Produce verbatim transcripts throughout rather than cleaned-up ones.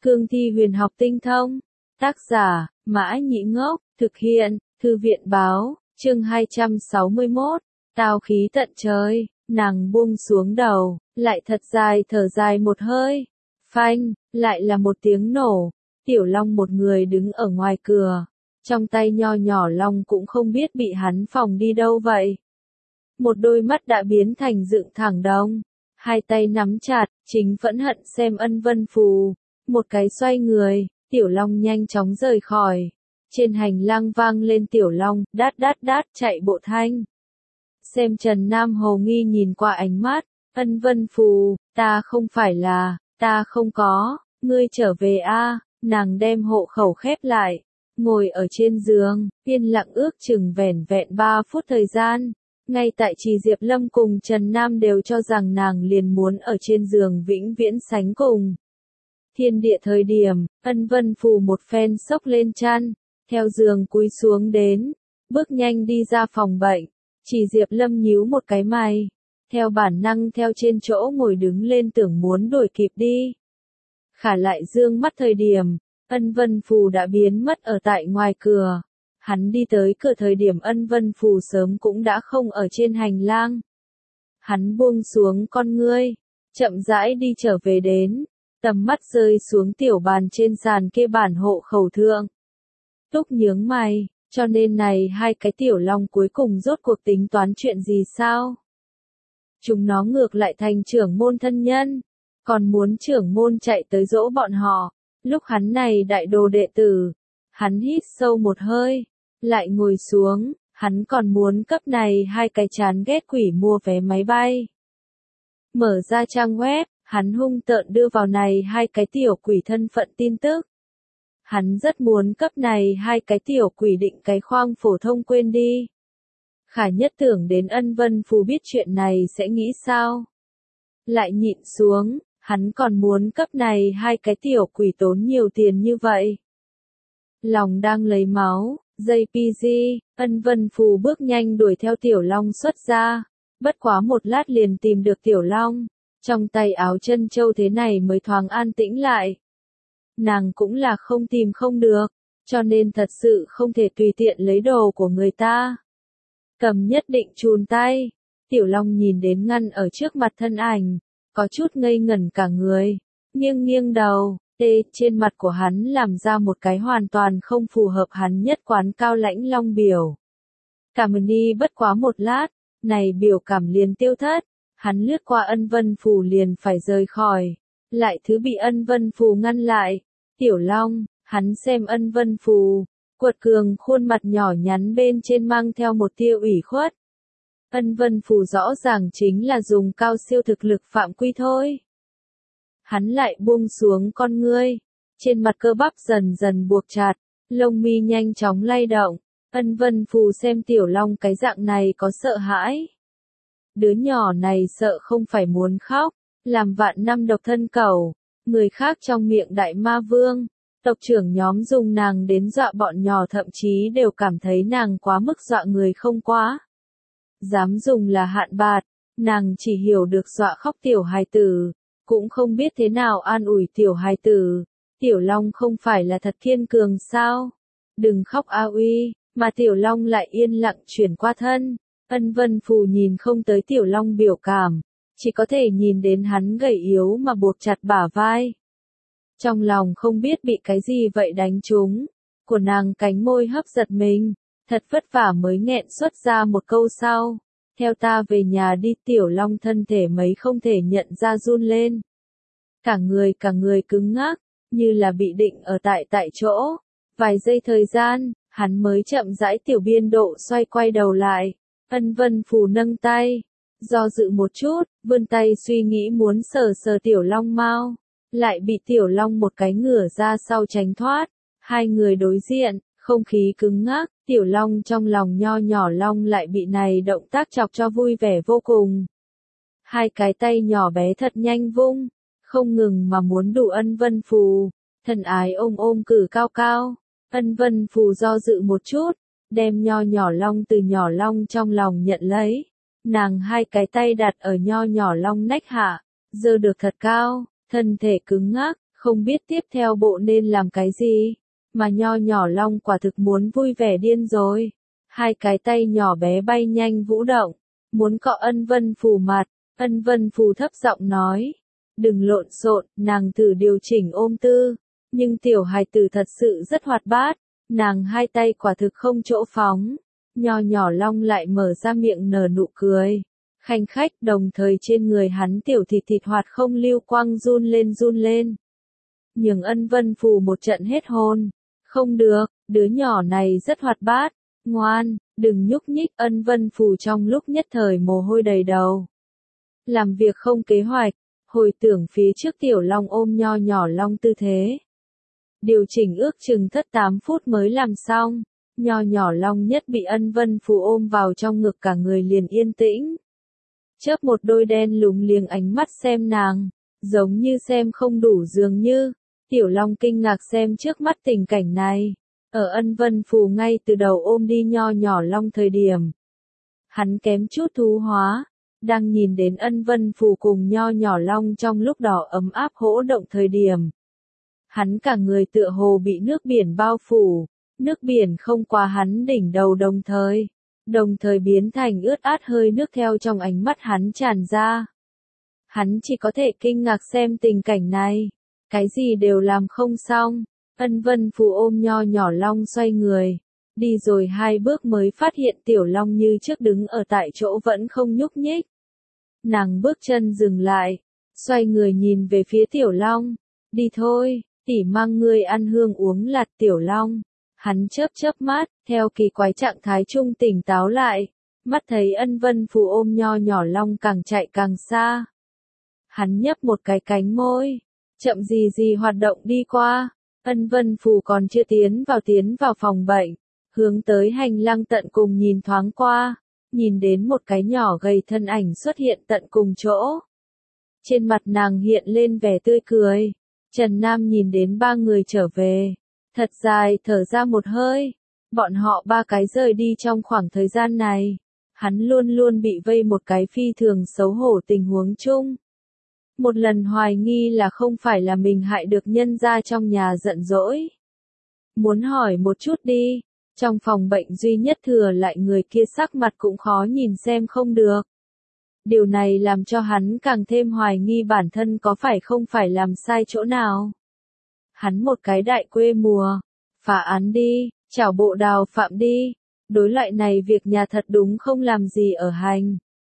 Cương thi huyền học tinh thông. Tác giả, Mã Nhĩ Ngốc, thực hiện, Thư viện Báo, chương hai trăm sáu mươi mốt, tao khí tận trời, nàng buông xuống đầu, lại thật dài thở dài một hơi. Phanh, lại là một tiếng nổ, Tiểu Long một người đứng ở ngoài cửa, trong tay nho nhỏ long cũng không biết bị hắn phòng đi đâu vậy. Một đôi mắt đã biến thành dựng thẳng đông, hai tay nắm chặt, chính phẫn hận xem Ân Vân Phù. Một cái xoay người, Tiểu Long nhanh chóng rời khỏi. Trên hành lang vang lên Tiểu Long, đát đát đát chạy bộ thanh. Xem Trần Nam hồ nghi nhìn qua ánh mắt, Ân Vân Phù, ta không phải là, ta không có, ngươi trở về a. Nàng đem hộ khẩu khép lại, ngồi ở trên giường, yên lặng ước chừng vẻn vẹn ba phút thời gian. Ngay tại Trì Diệp Lâm cùng Trần Nam đều cho rằng nàng liền muốn ở trên giường vĩnh viễn sánh cùng. Thiên địa thời điểm, Ân Vân Phù một phen xốc lên chăn, theo giường cúi xuống đến, bước nhanh đi ra phòng bệnh. Trì Diệp Lâm nhíu một cái mày, theo bản năng theo trên chỗ ngồi đứng lên tưởng muốn đuổi kịp đi. Khả lại dương mắt thời điểm, Ân Vân Phù đã biến mất ở tại ngoài cửa. Hắn đi tới cửa thời điểm Ân Vân Phù sớm cũng đã không ở trên hành lang. Hắn buông xuống con ngươi, chậm rãi đi trở về đến, tầm mắt rơi xuống tiểu bàn trên sàn kê bản hộ khẩu thượng. Túc nhướng mày, cho nên này hai cái Tiểu Long cuối cùng rốt cuộc tính toán chuyện gì sao? Chúng nó ngược lại thành trưởng môn thân nhân, còn muốn trưởng môn chạy tới dỗ bọn họ. Lúc hắn này đại đồ đệ tử, hắn hít sâu một hơi, lại ngồi xuống, hắn còn muốn cấp này hai cái chán ghét quỷ mua vé máy bay. Mở ra trang web, hắn hung tợn đưa vào này hai cái tiểu quỷ thân phận tin tức. Hắn rất muốn cấp này hai cái tiểu quỷ định cái khoang phổ thông quên đi. Khả nhất tưởng đến Ân Vân Phù biết chuyện này sẽ nghĩ sao? Lại nhịn xuống, hắn còn muốn cấp này hai cái tiểu quỷ tốn nhiều tiền như vậy. Lòng đang lấy máu, gi pê giê, Ân Vân Phù bước nhanh đuổi theo Tiểu Long xuất ra. Bất quá một lát liền tìm được Tiểu Long, trong tay áo chân châu thế này mới thoáng an tĩnh lại. Nàng cũng là không tìm không được, cho nên thật sự không thể tùy tiện lấy đồ của người ta. Cầm nhất định chùn tay, Tiểu Long nhìn đến ngăn ở trước mặt thân ảnh, có chút ngây ngẩn cả người, nghiêng nghiêng đầu, tê trên mặt của hắn làm ra một cái hoàn toàn không phù hợp hắn nhất quán cao lãnh long biểu. Cảm ơn đi bất quá một lát, này biểu cảm liền tiêu thất, hắn lướt qua Ân Vân Phù liền phải rời khỏi, lại thứ bị Ân Vân Phù ngăn lại. Tiểu Long, hắn xem Ân Vân Phù, quật cường khuôn mặt nhỏ nhắn bên trên mang theo một tia ủy khuất. Ân Vân Phù rõ ràng chính là dùng cao siêu thực lực phạm quy thôi. Hắn lại buông xuống con ngươi, trên mặt cơ bắp dần dần buộc chặt, lông mi nhanh chóng lay động. Ân Vân Phù xem Tiểu Long cái dạng này có sợ hãi. Đứa nhỏ này sợ không phải muốn khóc, làm vạn năm độc thân cẩu, người khác trong miệng đại ma vương, tộc trưởng nhóm dùng nàng đến dọa bọn nhỏ thậm chí đều cảm thấy nàng quá mức dọa người không quá. Dám dùng là hạn bạt, nàng chỉ hiểu được dọa khóc tiểu hài tử, cũng không biết thế nào an ủi tiểu hài tử. Tiểu Long không phải là thật kiên cường sao? Đừng khóc a uy, mà Tiểu Long lại yên lặng chuyển qua thân. Ân Vân Phù nhìn không tới Tiểu Long biểu cảm, chỉ có thể nhìn đến hắn gầy yếu mà buộc chặt bả vai. Trong lòng không biết bị cái gì vậy đánh trúng, của nàng cánh môi hấp giật mình, thật vất vả mới nghẹn xuất ra một câu sau. Theo ta về nhà đi. Tiểu Long thân thể mấy không thể nhận ra run lên. Cả người cả người cứng ngắc, như là bị định ở tại tại chỗ. Vài giây thời gian, hắn mới chậm rãi tiểu biên độ xoay quay đầu lại. Ân Vân Phù nâng tay, do dự một chút, vươn tay suy nghĩ muốn sờ sờ Tiểu Long mao, lại bị Tiểu Long một cái ngửa ra sau tránh thoát. Hai người đối diện, không khí cứng ngắc, Tiểu Long trong lòng nho nhỏ Long lại bị này động tác chọc cho vui vẻ vô cùng. Hai cái tay nhỏ bé thật nhanh vung, không ngừng mà muốn đụ Ân Vân Phù, thân ái ôm ôm cử cao cao. Ân Vân Phù do dự một chút, đem nho nhỏ Long từ nhỏ Long trong lòng nhận lấy. Nàng hai cái tay đặt ở nho nhỏ Long nách hạ, giơ được thật cao, thân thể cứng ngắc, không biết tiếp theo bộ nên làm cái gì, mà nho nhỏ Long quả thực muốn vui vẻ điên rồi. Hai cái tay nhỏ bé bay nhanh vũ động, muốn cọ Ân Vân Phù mặt. Ân Vân Phù thấp giọng nói, đừng lộn xộn, nàng thử điều chỉnh ôm tư, nhưng tiểu hài tử thật sự rất hoạt bát, nàng hai tay quả thực không chỗ phóng. Nho nhỏ Long lại mở ra miệng nở nụ cười khanh khách, đồng thời trên người hắn tiểu thịt thịt hoạt không lưu quang run lên run lên. Nhường Ân Vân Phù một trận hết hồn. Không được, đứa nhỏ này rất hoạt bát, ngoan, đừng nhúc nhích. Ân Vân Phù trong lúc nhất thời mồ hôi đầy đầu. Làm việc không kế hoạch, hồi tưởng phía trước tiểu Long ôm nho nhỏ Long tư thế. Điều chỉnh ước chừng thất tám phút mới làm xong, nho nhỏ Long nhất bị Ân Vân Phù ôm vào trong ngực cả người liền yên tĩnh. Chớp một đôi đen lúng liếng ánh mắt xem nàng, giống như xem không đủ dường như. Tiểu Long kinh ngạc xem trước mắt tình cảnh này. Ở Ân Vân Phù ngay từ đầu ôm đi nho nhỏ Long thời điểm, hắn kém chút thú hóa. Đang nhìn đến Ân Vân Phù cùng nho nhỏ Long trong lúc đỏ ấm áp hỗ động thời điểm, hắn cả người tựa hồ bị nước biển bao phủ, nước biển không qua hắn đỉnh đầu đồng thời, đồng thời biến thành ướt át hơi nước theo trong ánh mắt hắn tràn ra. Hắn chỉ có thể kinh ngạc xem tình cảnh này, cái gì đều làm không xong. Ân Vân Phù ôm nho nhỏ Long xoay người, đi rồi hai bước mới phát hiện tiểu Long như trước đứng ở tại chỗ vẫn không nhúc nhích. Nàng bước chân dừng lại, xoay người nhìn về phía tiểu Long, đi thôi, tỷ mang ngươi ăn hương uống lạt. Tiểu Long, hắn chớp chớp mắt, theo kỳ quái trạng thái trung tỉnh táo lại, mắt thấy Ân Vân Phù ôm nho nhỏ Long càng chạy càng xa. Hắn nhấp một cái cánh môi, chậm gì gì hoạt động đi qua. Ân Vân Phù còn chưa tiến vào tiến vào phòng bệnh, hướng tới hành lang tận cùng nhìn thoáng qua, nhìn đến một cái nhỏ gầy thân ảnh xuất hiện tận cùng chỗ. Trên mặt nàng hiện lên vẻ tươi cười. Trần Nam nhìn đến ba người trở về, thật dài thở ra một hơi. Bọn họ ba cái rời đi trong khoảng thời gian này, hắn luôn luôn bị vây một cái phi thường xấu hổ tình huống chung. Một lần hoài nghi là không phải là mình hại được nhân gia trong nhà giận dỗi. Muốn hỏi một chút đi, trong phòng bệnh duy nhất thừa lại người kia sắc mặt cũng khó nhìn xem không được. Điều này làm cho hắn càng thêm hoài nghi bản thân có phải không phải làm sai chỗ nào. Hắn một cái đại quê mùa, phá án đi, chảo bộ đào phạm đi, đối loại này việc nhà thật đúng không làm gì ở hành.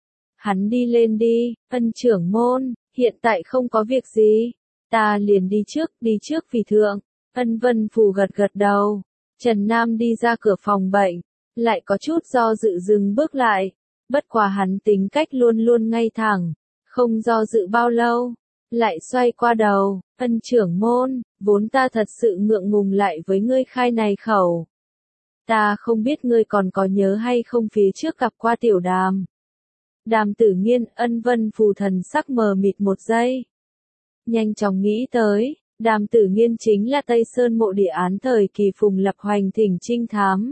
Hắn đi lên đi, Ân trưởng môn, hiện tại không có việc gì, ta liền đi trước, đi trước vì thượng. Ân Vân Phù gật gật đầu. Trần Nam đi ra cửa phòng bệnh, lại có chút do dự dừng bước lại. Bất quá hắn tính cách luôn luôn ngay thẳng, không do dự bao lâu, lại xoay qua đầu, Ân trưởng môn, vốn ta thật sự ngượng ngùng lại với ngươi khai này khẩu. Ta không biết ngươi còn có nhớ hay không phía trước gặp qua tiểu Đàm. Đàm Tử Nghiên. Ân Vân Phù thần sắc mờ mịt một giây. Nhanh chóng nghĩ tới, Đàm Tử Nghiên chính là Tây Sơn mộ địa án thời kỳ Phùng Lập Hoành thỉnh trinh thám.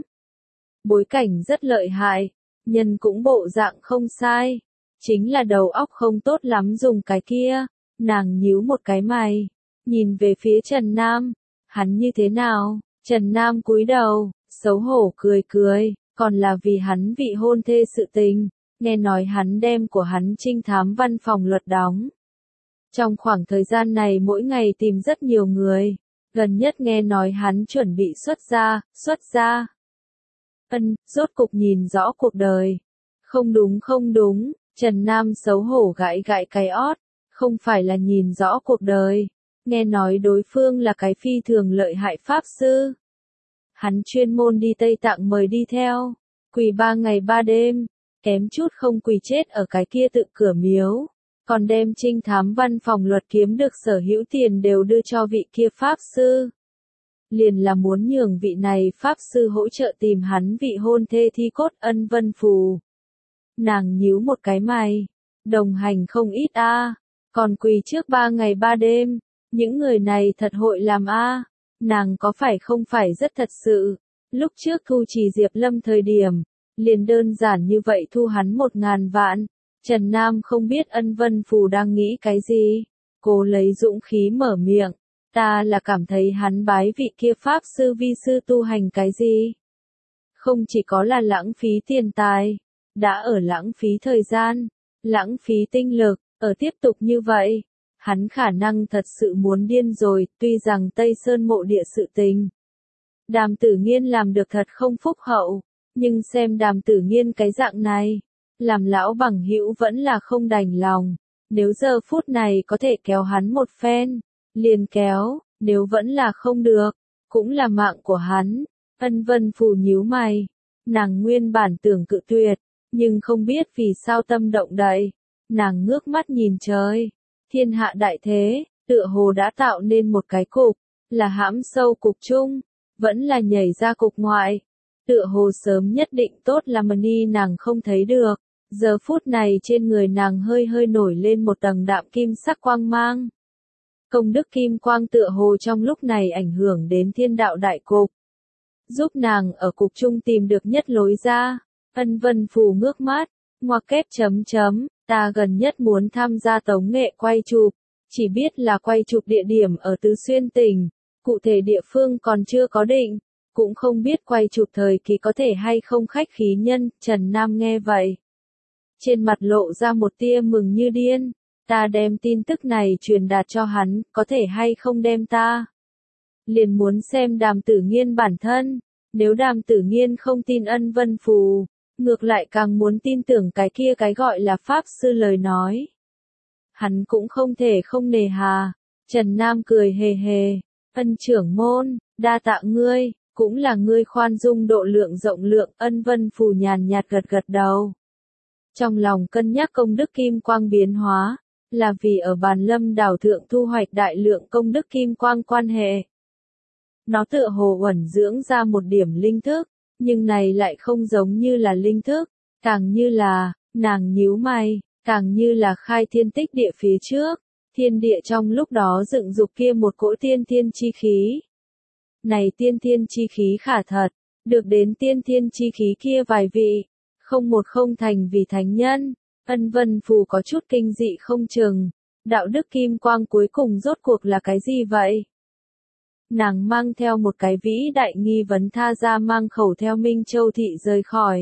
Bối cảnh rất lợi hại, nhân cũng bộ dạng không sai, chính là đầu óc không tốt lắm dùng cái kia. Nàng nhíu một cái mày, nhìn về phía Trần Nam, hắn như thế nào? Trần Nam cúi đầu, xấu hổ cười cười, còn là vì hắn vị hôn thê sự tình, nghe nói hắn đem của hắn trinh thám văn phòng luật đóng. Trong khoảng thời gian này mỗi ngày tìm rất nhiều người, gần nhất nghe nói hắn chuẩn bị xuất gia, xuất gia. Ân, rốt cục nhìn rõ cuộc đời. Không đúng không đúng, Trần Nam xấu hổ gãi gãi cái ót, không phải là nhìn rõ cuộc đời, nghe nói đối phương là cái phi thường lợi hại pháp sư. Hắn chuyên môn đi Tây Tạng mời đi theo, quỳ ba ngày ba đêm, kém chút không quỳ chết ở cái kia tự cửa miếu, còn đem trinh thám văn phòng luật kiếm được sở hữu tiền đều đưa cho vị kia pháp sư. Liền là muốn nhường vị này pháp sư hỗ trợ tìm hắn vị hôn thê thi cốt. Ân Vân Phù. Nàng nhíu một cái mày, đồng hành không ít a, còn quỳ trước ba ngày ba đêm, những người này thật hội làm a, nàng có phải không phải rất thật sự. Lúc trước thu trì Diệp Lâm thời điểm, liền đơn giản như vậy thu hắn một ngàn vạn. Trần Nam không biết Ân Vân Phù đang nghĩ cái gì, cố lấy dũng khí mở miệng, Ta là cảm thấy hắn bái vị kia pháp sư vi sư tu hành cái gì? Không chỉ có là lãng phí tiền tài, đã ở lãng phí thời gian, lãng phí tinh lực, ở tiếp tục như vậy, hắn khả năng thật sự muốn điên rồi, tuy rằng Tây Sơn mộ địa sự tình. Đàm Tử Nghiên làm được thật không phúc hậu, nhưng xem Đàm Tử Nghiên cái dạng này, làm lão bằng hữu vẫn là không đành lòng, nếu giờ phút này có thể kéo hắn một phen, liền kéo, nếu vẫn là không được, cũng là mạng của hắn. Ân Vân Phù nhíu mày, nàng nguyên bản tưởng cự tuyệt, nhưng không biết vì sao tâm động đậy, nàng ngước mắt nhìn trời, thiên hạ đại thế, tựa hồ đã tạo nên một cái cục, là hãm sâu cục chung, vẫn là nhảy ra cục ngoại, tựa hồ sớm nhất định tốt là Mani nàng không thấy được, giờ phút này trên người nàng hơi hơi nổi lên một tầng đạm kim sắc quang mang. Công đức kim quang tựa hồ trong lúc này ảnh hưởng đến thiên đạo đại cục, giúp nàng ở cục chung tìm được nhất lối ra. Ân Vân Phù ngước mắt, ngoặc kép chấm chấm, ta gần nhất muốn tham gia tống nghệ quay chụp, chỉ biết là quay chụp địa điểm ở Tứ Xuyên tỉnh, cụ thể địa phương còn chưa có định, cũng không biết quay chụp thời kỳ có thể hay không khách khí nhân. Trần Nam nghe vậy, trên mặt lộ ra một tia mừng như điên, ta đem tin tức này truyền đạt cho hắn, có thể hay không đem ta. Liền muốn xem Đàm Tử Nghiên bản thân, nếu Đàm Tử Nghiên không tin Ân Vân Phù, ngược lại càng muốn tin tưởng cái kia cái gọi là pháp sư lời nói. Hắn cũng không thể không nề hà. Trần Nam cười hề hề, Ân trưởng môn, đa tạ ngươi, cũng là ngươi khoan dung độ lượng rộng lượng. Ân Vân Phù nhàn nhạt gật gật đầu. Trong lòng cân nhắc công đức kim quang biến hóa, là vì ở Bàn Lâm đảo thượng thu hoạch đại lượng công đức kim quang quan hệ. Nó tựa hồ uẩn dưỡng ra một điểm linh thức, nhưng này lại không giống như là linh thức, càng như là, nàng nhíu mày, càng như là khai thiên tích địa phía trước, thiên địa trong lúc đó dựng dục kia một cỗ tiên thiên chi khí. Này tiên thiên chi khí khả thật, được đến tiên thiên chi khí kia vài vị, không một không thành vì thánh nhân. Ân Vân Phù có chút kinh dị không chừng, đạo đức kim quang cuối cùng rốt cuộc là cái gì vậy? Nàng mang theo một cái vĩ đại nghi vấn tha ra mang khẩu theo Minh Châu thị rời khỏi.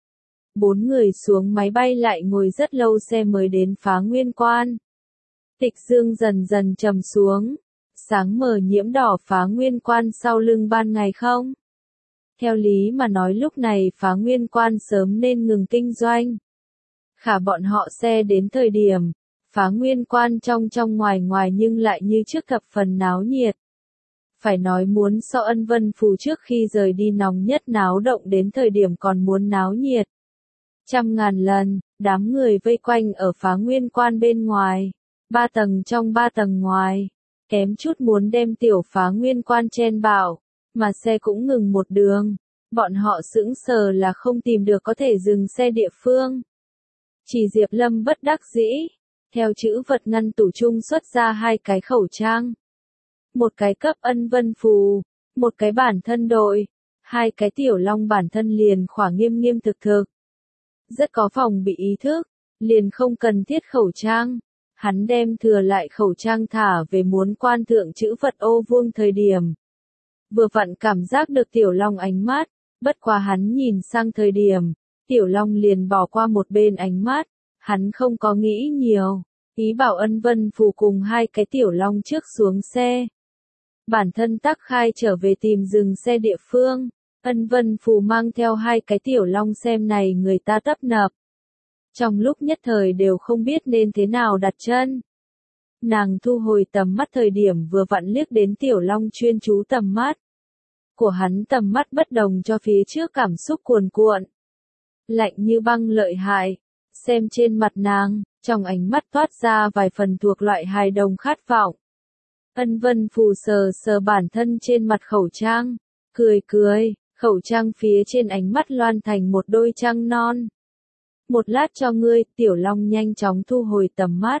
Bốn người xuống máy bay lại ngồi rất lâu xe mới đến Phá Nguyên Quan. Tịch dương dần dần trầm xuống, sáng mờ nhiễm đỏ Phá Nguyên Quan sau lưng ban ngày không? Theo lý mà nói lúc này Phá Nguyên Quan sớm nên ngừng kinh doanh. Khả bọn họ xe đến thời điểm, Phá Nguyên Quan trong trong ngoài ngoài nhưng lại như trước thập phần náo nhiệt. Phải nói muốn so Ân Vân Phù trước khi rời đi nóng nhất náo động đến thời điểm còn muốn náo nhiệt. Trăm ngàn lần, đám người vây quanh ở Phá Nguyên Quan bên ngoài, ba tầng trong ba tầng ngoài, kém chút muốn đem tiểu Phá Nguyên Quan chen bảo, mà xe cũng ngừng một đường, bọn họ sững sờ là không tìm được có thể dừng xe địa phương. Chỉ Diệp Lâm bất đắc dĩ, theo chữ vật ngăn tủ chung xuất ra hai cái khẩu trang. Một cái cấp Ân Vân Phù, một cái bản thân đội, hai cái tiểu long bản thân liền khỏa nghiêm nghiêm thực thực. Rất có phòng bị ý thức, liền không cần thiết khẩu trang. Hắn đem thừa lại khẩu trang thả về muốn quan thượng chữ vật ô vuông thời điểm. Vừa vặn cảm giác được tiểu long ánh mắt, bất quá hắn nhìn sang thời điểm, tiểu long liền bỏ qua một bên ánh mắt, hắn không có nghĩ nhiều, ý bảo Ân Vân Phù cùng hai cái tiểu long trước xuống xe. Bản thân tắc khai trở về tìm dừng xe địa phương, Ân Vân Phù mang theo hai cái tiểu long xem này người ta tấp nập. Trong lúc nhất thời đều không biết nên thế nào đặt chân. Nàng thu hồi tầm mắt thời điểm vừa vặn liếc đến tiểu long chuyên chú tầm mắt. Của hắn tầm mắt bất đồng cho phía trước cảm xúc cuồn cuộn. Lạnh như băng lợi hại, xem trên mặt nàng, trong ánh mắt toát ra vài phần thuộc loại hài đồng khát vọng. Ân Vân Phù sờ sờ bản thân trên mặt khẩu trang, cười cười, khẩu trang phía trên ánh mắt loan thành một đôi trăng non. Một lát cho ngươi, tiểu long nhanh chóng thu hồi tầm mắt.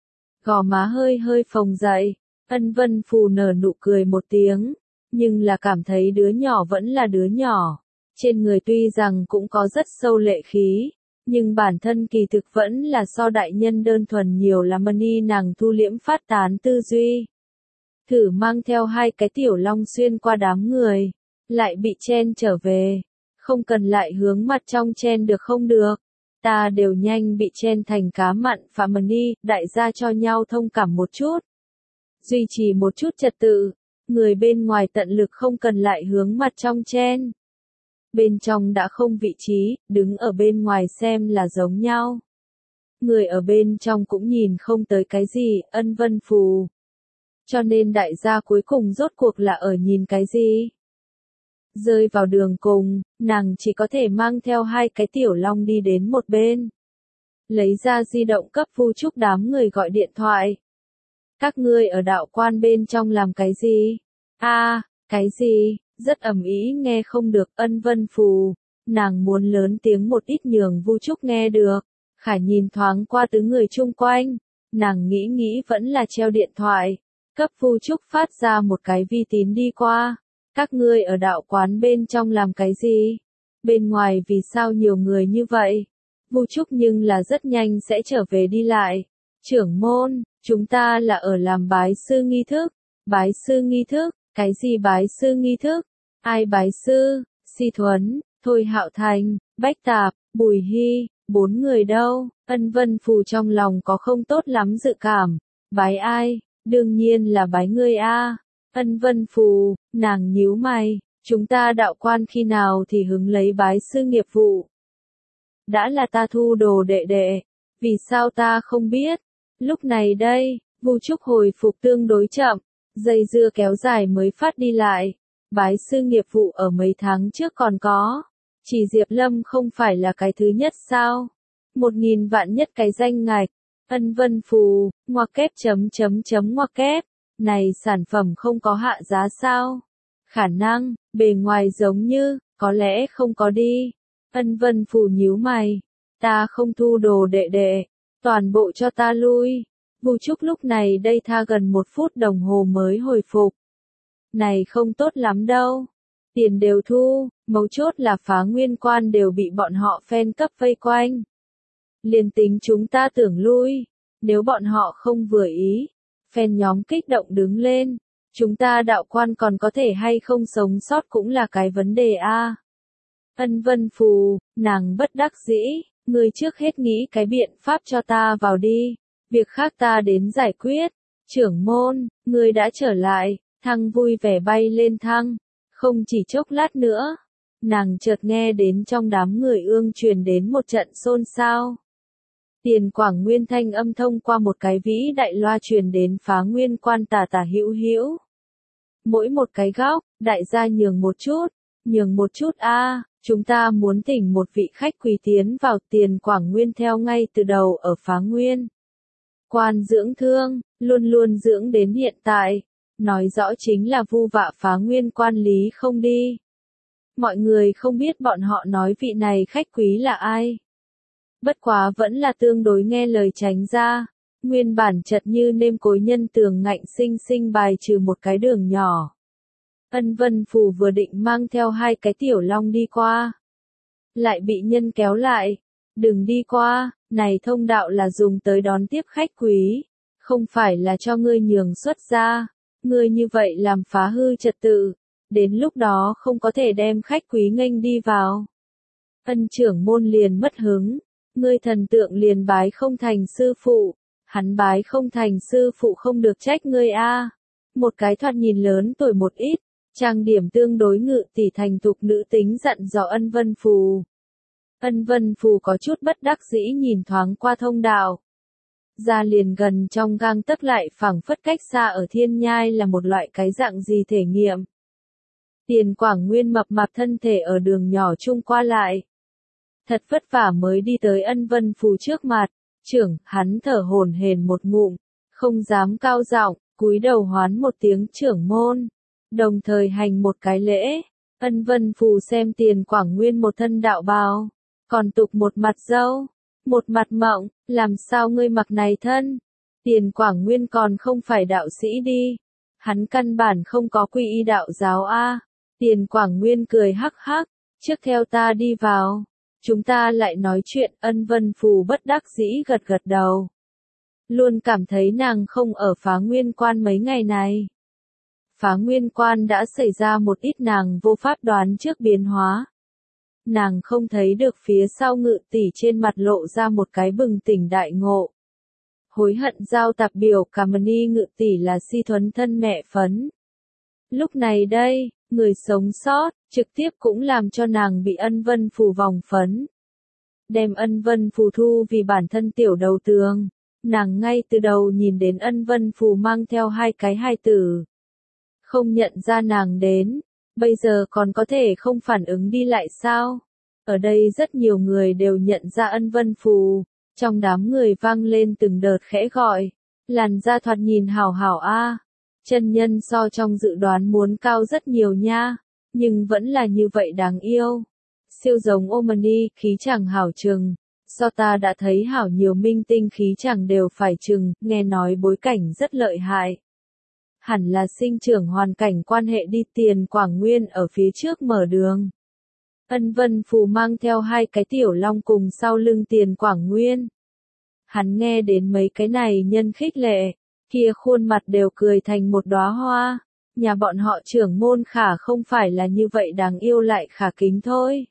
Gò má hơi hơi phồng dậy, Ân Vân Phù nở nụ cười một tiếng, nhưng là cảm thấy đứa nhỏ vẫn là đứa nhỏ. Trên người tuy rằng cũng có rất sâu lệ khí, nhưng bản thân kỳ thực vẫn là so đại nhân đơn thuần nhiều là Mani nàng thu liễm phát tán tư duy. thử mang theo hai cái tiểu long xuyên qua đám người, lại bị chen trở về. Không cần lại hướng mặt trong chen được không được. Ta đều nhanh bị chen thành cá mặn Phạm Mani, đại gia cho nhau thông cảm một chút. Duy trì một chút trật tự, người bên ngoài tận lực không cần lại hướng mặt trong chen. Bên trong đã không vị trí, đứng ở bên ngoài xem là giống nhau. Người ở bên trong cũng nhìn không tới cái gì, ân vân phù. Cho nên đại gia cuối cùng rốt cuộc là ở nhìn cái gì? Rơi vào đường cùng, nàng chỉ có thể mang theo hai cái tiểu long đi đến một bên. Lấy ra di động cấp Vu Trúc đám người gọi điện thoại. Các ngươi ở đạo quan bên trong làm cái gì? A, à, cái gì? Rất ầm ĩ nghe không được, ân vân phù. Nàng muốn lớn tiếng một ít nhường Vu Trúc nghe được. Khải nhìn thoáng qua tứ người chung quanh. Nàng nghĩ nghĩ vẫn là treo điện thoại. Cấp Vu Trúc phát ra một cái vi tín đi qua. Các ngươi ở đạo quán bên trong làm cái gì? Bên ngoài vì sao nhiều người như vậy? Vu Trúc nhưng là rất nhanh sẽ trở về đi lại. Trưởng môn, chúng ta là ở làm bái sư nghi thức. Bái sư nghi thức, cái gì bái sư nghi thức? Ai bái sư? Si Thuấn, Thôi Hạo Thành, Bách Tạp, Bùi Hy, bốn người đâu? Ân Vân Phù trong lòng có không tốt lắm dự cảm. Bái ai? Đương nhiên là bái ngươi a. Ân Vân Phù, nàng nhíu mày, chúng ta đạo quan khi nào thì hứng lấy bái sư nghiệp vụ. Đã là ta thu đồ đệ đệ, vì sao ta không biết? Lúc này đây, Vu Trúc hồi phục tương đối chậm, dây dưa kéo dài mới phát đi lại. Bái sư nghiệp vụ ở mấy tháng trước còn có, chỉ Diệp Lâm không phải là cái thứ nhất sao? Một nghìn vạn nhất cái danh ngạch. Ân Vân Phù, ngoặc kép chấm chấm chấm ngoặc kép. Này sản phẩm không có hạ giá sao? Khả năng, bề ngoài giống như, có lẽ không có đi. Ân Vân Phù nhíu mày. Ta không thu đồ đệ đệ. Toàn bộ cho ta lui. Vu Trúc lúc này đây tha gần một phút đồng hồ mới hồi phục. Này không tốt lắm đâu. Tiền đều thu, mấu chốt là Phá Nguyên Quan đều bị bọn họ fan cấp vây quanh. Liền tính chúng ta tưởng lui. Nếu bọn họ không vừa ý. Fan nhóm kích động đứng lên, chúng ta đạo quan còn có thể hay không sống sót cũng là cái vấn đề a. Ân Vân Phù, nàng bất đắc dĩ, ngươi trước hết nghĩ cái biện pháp cho ta vào đi, việc khác ta đến giải quyết. Trưởng môn, ngươi đã trở lại, thăng vui vẻ bay lên thăng, không chỉ chốc lát nữa, nàng chợt nghe đến trong đám người ương truyền đến một trận xôn xao. Tiền Quảng Nguyên thanh âm thông qua một cái vĩ đại loa truyền đến Phá Nguyên Quan tả tả hữu hữu. Mỗi một cái góc, đại gia nhường một chút, nhường một chút a, chúng ta muốn thỉnh một vị khách quý tiến vào. Tiền Quảng Nguyên theo ngay từ đầu ở Phá Nguyên Quan dưỡng thương, luôn luôn dưỡng đến hiện tại, nói rõ chính là vu vạ Phá Nguyên Quan lý không đi. Mọi người không biết bọn họ nói vị này khách quý là ai. Bất quá vẫn là tương đối nghe lời tránh ra, nguyên bản chật như nêm cối nhân tường ngạnh sinh sinh bài trừ một cái đường nhỏ. Ân Vân Phù vừa định mang theo hai cái tiểu long đi qua. Lại bị nhân kéo lại. Đừng đi qua, này thông đạo là dùng tới đón tiếp khách quý. Không phải là cho ngươi nhường xuất ra. Ngươi như vậy làm phá hư trật tự. Đến lúc đó không có thể đem khách quý nghênh đi vào. Ân trưởng môn liền mất hứng. Ngươi thần tượng liền bái không thành sư phụ. Hắn bái không thành sư phụ không được trách ngươi a. Một cái thoạt nhìn lớn tuổi một ít, trang điểm tương đối ngự tỷ thành thục nữ tính dặn dò Ân Vân Phù. Ân Vân Phù có chút bất đắc dĩ nhìn thoáng qua thông đạo. Ra liền gần trong gang tấc lại phảng phất cách xa ở thiên nhai là một loại cái dạng gì thể nghiệm. Tiền Quảng Nguyên mập mạp thân thể ở đường nhỏ chung qua lại. Thật vất vả mới đi tới Ân Vân Phù trước mặt, trưởng, hắn thở hổn hển một ngụm, không dám cao giọng, cúi đầu hoán một tiếng trưởng môn, đồng thời hành một cái lễ. Ân Vân Phù xem Tiền Quảng Nguyên một thân đạo bào, còn tục một mặt râu, một mặt mộng, làm sao ngươi mặc này thân? Tiền Quảng Nguyên còn không phải đạo sĩ đi, hắn căn bản không có quy y đạo giáo a. Tiền Quảng Nguyên cười hắc hắc, trước theo ta đi vào. Chúng ta lại nói chuyện. Ân Vân Phù bất đắc dĩ gật gật đầu. Luôn cảm thấy nàng không ở Phá Nguyên Quan mấy ngày này. Phá Nguyên Quan đã xảy ra một ít nàng vô pháp đoán trước biến hóa. Nàng không thấy được phía sau Ngự tỷ trên mặt lộ ra một cái bừng tỉnh đại ngộ. Hối hận giao tạp biểu cảm ni Ngự tỷ là si thuấn thân mẹ phấn. Lúc này đây, người sống sót, trực tiếp cũng làm cho nàng bị ân vân phù vòng phấn. Đem ân vân phù thu vì bản thân tiểu đầu tường. Nàng ngay từ đầu nhìn đến ân vân phù mang theo hai cái hài tử. Không nhận ra nàng đến, bây giờ còn có thể không phản ứng đi lại sao? Ở đây rất nhiều người đều nhận ra ân vân phù, trong đám người vang lên từng đợt khẽ gọi, làn da thoạt nhìn hảo hảo a, chân nhân so trong dự đoán muốn cao rất nhiều nha, nhưng vẫn là như vậy đáng yêu. Siêu giống Omani, khí chàng hảo chừng, so ta đã thấy hảo nhiều minh tinh khí chàng đều phải chừng, nghe nói bối cảnh rất lợi hại. Hẳn là sinh trưởng hoàn cảnh quan hệ đi Tiền Quảng Nguyên ở phía trước mở đường. Ân vân phù mang theo hai cái tiểu long cùng sau lưng Tiền Quảng Nguyên. Hắn nghe đến mấy cái này nhân khích lệ, kia khuôn mặt đều cười thành một đóa hoa. Nhà bọn họ trưởng môn Khả không phải là như vậy đáng yêu lại khả kính thôi.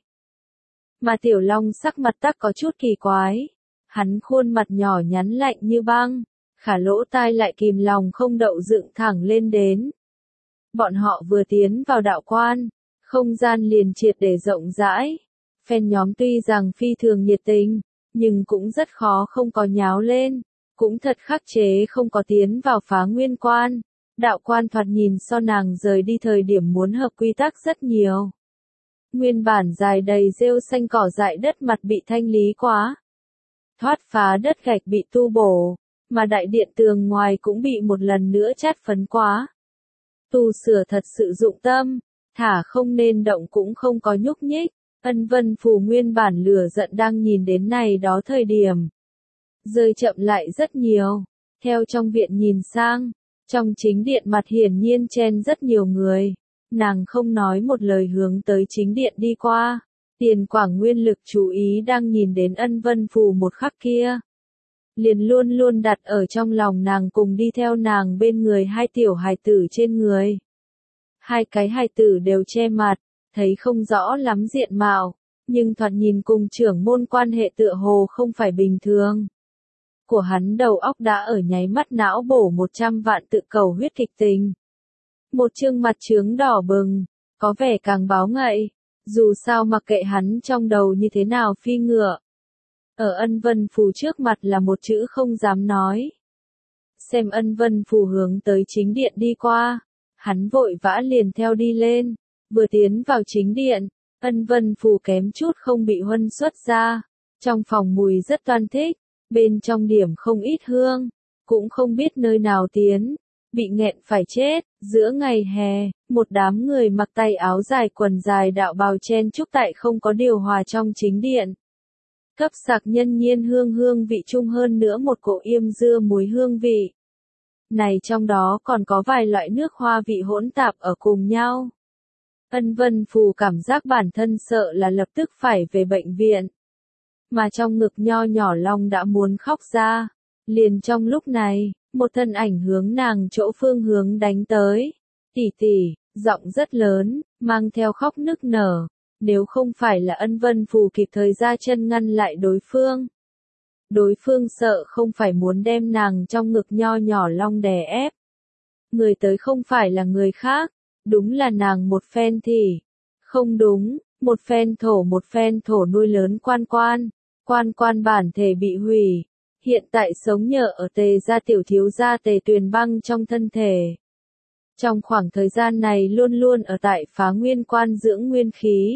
Mà tiểu long sắc mặt tắc có chút kỳ quái. Hắn khuôn mặt nhỏ nhắn lạnh như băng. Khả lỗ tai lại kìm lòng không đậu dựng thẳng lên đến. Bọn họ vừa tiến vào đạo quan, không gian liền triệt để rộng rãi. Fan nhóm tuy rằng phi thường nhiệt tình, nhưng cũng rất khó không có nháo lên, cũng thật khắc chế không có tiến vào Phá Nguyên Quan. Đạo quan thoạt nhìn so nàng rời đi thời điểm muốn hợp quy tắc rất nhiều. Nguyên bản dài đầy rêu xanh cỏ dại đất mặt bị thanh lý quá. Thoát phá đất gạch bị tu bổ. Mà đại điện tường ngoài cũng bị một lần nữa chát phấn quá. Tu sửa thật sự dụng tâm, thả không nên động cũng không có nhúc nhích. Ân vân phù nguyên bản lửa giận đang nhìn đến này đó thời điểm. Rơi chậm lại rất nhiều. Theo trong viện nhìn sang, trong chính điện mặt hiển nhiên chen rất nhiều người. Nàng không nói một lời hướng tới chính điện đi qua. Tiền Quảng Nguyên lực chú ý đang nhìn đến ân vân phù một khắc kia. Liền luôn luôn đặt ở trong lòng nàng cùng đi theo nàng bên người hai tiểu hài tử trên người. Hai cái hài tử đều che mặt, thấy không rõ lắm diện mạo, nhưng thoạt nhìn cùng trưởng môn quan hệ tựa hồ không phải bình thường. Của hắn đầu óc đã ở nháy mắt não bổ một trăm vạn tự cầu huyết kịch tình. Một chương mặt trướng đỏ bừng, có vẻ càng báo ngậy, dù sao mặc kệ hắn trong đầu như thế nào phi ngựa. Ở ân vân phù trước mặt là một chữ không dám nói. Xem ân vân phù hướng tới chính điện đi qua. Hắn vội vã liền theo đi lên. Vừa tiến vào chính điện, ân vân phù kém chút không bị huân xuất ra. Trong phòng mùi rất toan thích. Bên trong điểm không ít hương. Cũng không biết nơi nào tiến. Bị nghẹn phải chết. Giữa ngày hè, một đám người mặc tay áo dài quần dài đạo bào chen chúc tại không có điều hòa trong chính điện. Cấp sạc nhân nhiên hương hương vị chung hơn nữa một cỗ yêm dưa muối hương vị. Này trong đó còn có vài loại nước hoa vị hỗn tạp ở cùng nhau. Ân vân phù cảm giác bản thân sợ là lập tức phải về bệnh viện. Mà trong ngực nho nhỏ long đã muốn khóc ra. Liền trong lúc này, một thân ảnh hướng nàng chỗ phương hướng đánh tới. Tỷ tỷ, giọng rất lớn, mang theo khóc nức nở. Nếu không phải là ân vân phù kịp thời ra chân ngăn lại đối phương. Đối phương sợ không phải muốn đem nàng trong ngực nho nhỏ long đè ép. Người tới không phải là người khác, đúng là nàng một phen thì. Không đúng, một phen thổ một phen thổ nuôi lớn quan quan. Quan quan bản thể bị hủy. Hiện tại sống nhờ ở tề gia tiểu thiếu gia tề tuyền băng trong thân thể. Trong khoảng thời gian này luôn luôn ở tại Phá Nguyên Quan dưỡng nguyên khí.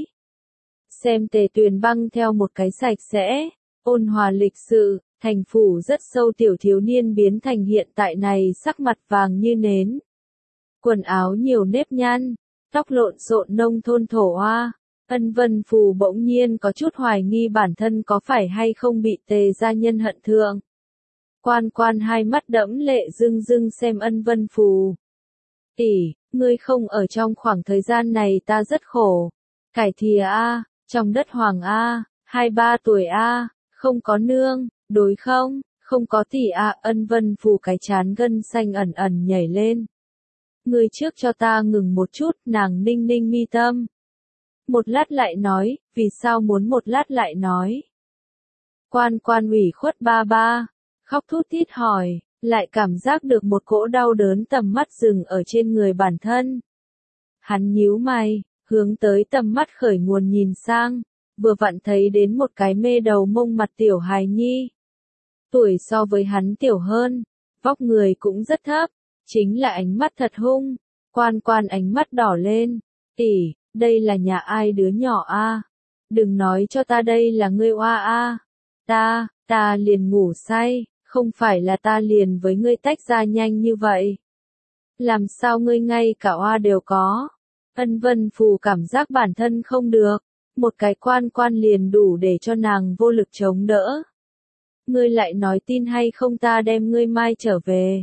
Xem tề tuyền băng theo một cái sạch sẽ, ôn hòa lịch sự, thành phủ rất sâu tiểu thiếu niên biến thành hiện tại này sắc mặt vàng như nến. Quần áo nhiều nếp nhăn, tóc lộn xộn nông thôn thổ hoa. Ân vân phù bỗng nhiên có chút hoài nghi bản thân có phải hay không bị tề gia nhân hận thượng. Quan quan hai mắt đẫm lệ rưng rưng xem ân vân phù. Tỷ, ngươi không ở trong khoảng thời gian này ta rất khổ. Cải thìa a, trong đất hoàng a, hai ba tuổi a, không có nương, đối không, không có tỷ a, ân vân phù cái chán gân xanh ẩn ẩn nhảy lên. Ngươi trước cho ta ngừng một chút, nàng ninh ninh mi tâm. Một lát lại nói, vì sao muốn một lát lại nói. Quan quan ủy khuất ba ba, khóc thút thít hỏi, lại cảm giác được một cỗ đau đớn tầm mắt dừng ở trên người bản thân. Hắn nhíu mày, hướng tới tầm mắt khởi nguồn nhìn sang, vừa vặn thấy đến một cái mê đầu mông mặt tiểu hài nhi. Tuổi so với hắn tiểu hơn, vóc người cũng rất thấp, chính là ánh mắt thật hung. Quan quan ánh mắt đỏ lên, tỷ, đây là nhà ai đứa nhỏ a? Đừng nói cho ta đây là ngươi oa a. Ta, ta liền ngủ say, không phải là ta liền với ngươi tách ra nhanh như vậy. Làm sao ngươi ngay cả oa đều có? Ân Vân Phù cảm giác bản thân không được, một cái quan quan liền đủ để cho nàng vô lực chống đỡ. Ngươi lại nói tin hay không ta đem ngươi mai trở về.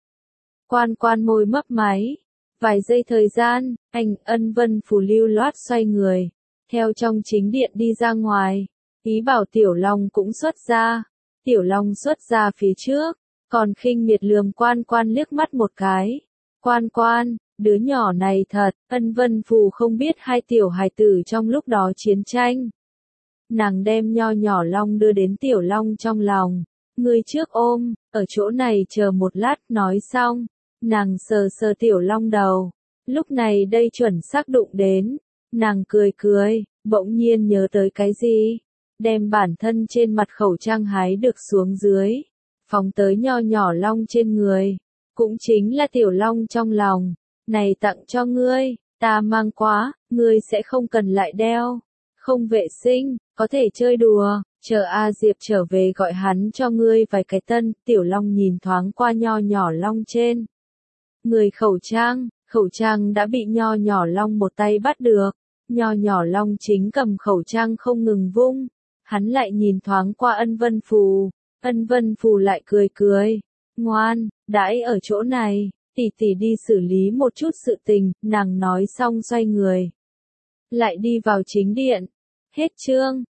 Quan quan môi mấp máy. Vài giây thời gian, anh Ân Vân Phù lưu loát xoay người, theo trong chính điện đi ra ngoài, ý bảo Tiểu Long cũng xuất ra. Tiểu Long xuất ra phía trước, còn khinh miệt lườm quan quan liếc mắt một cái. Quan quan, đứa nhỏ này thật, Ân Vân Phù không biết hai tiểu hài tử trong lúc đó chiến tranh. Nàng đem nho nhỏ Long đưa đến Tiểu Long trong lòng. Ngươi trước ôm, ở chỗ này chờ một lát nói xong. Nàng sờ sờ Tiểu Long đầu. Lúc này đây chuẩn xác đụng đến. Nàng cười cười, bỗng nhiên nhớ tới cái gì. Đem bản thân trên mặt khẩu trang hái được xuống dưới. Phóng tới nho nhỏ Long trên người. Cũng chính là Tiểu Long trong lòng. Này tặng cho ngươi, ta mang quá, ngươi sẽ không cần lại đeo. Không vệ sinh, có thể chơi đùa, chờ A Diệp trở về gọi hắn cho ngươi vài cái tân. Tiểu Long nhìn thoáng qua nho nhỏ Long trên người khẩu trang, khẩu trang đã bị nho nhỏ Long một tay bắt được. Nho nhỏ Long chính cầm khẩu trang không ngừng vung. Hắn lại nhìn thoáng qua Ân Vân Phù. Ân Vân Phù lại cười cười. Ngoan, đãi ở chỗ này, tỷ tỷ đi xử lý một chút sự tình, nàng nói xong xoay người. Lại đi vào chính điện. Hết chương.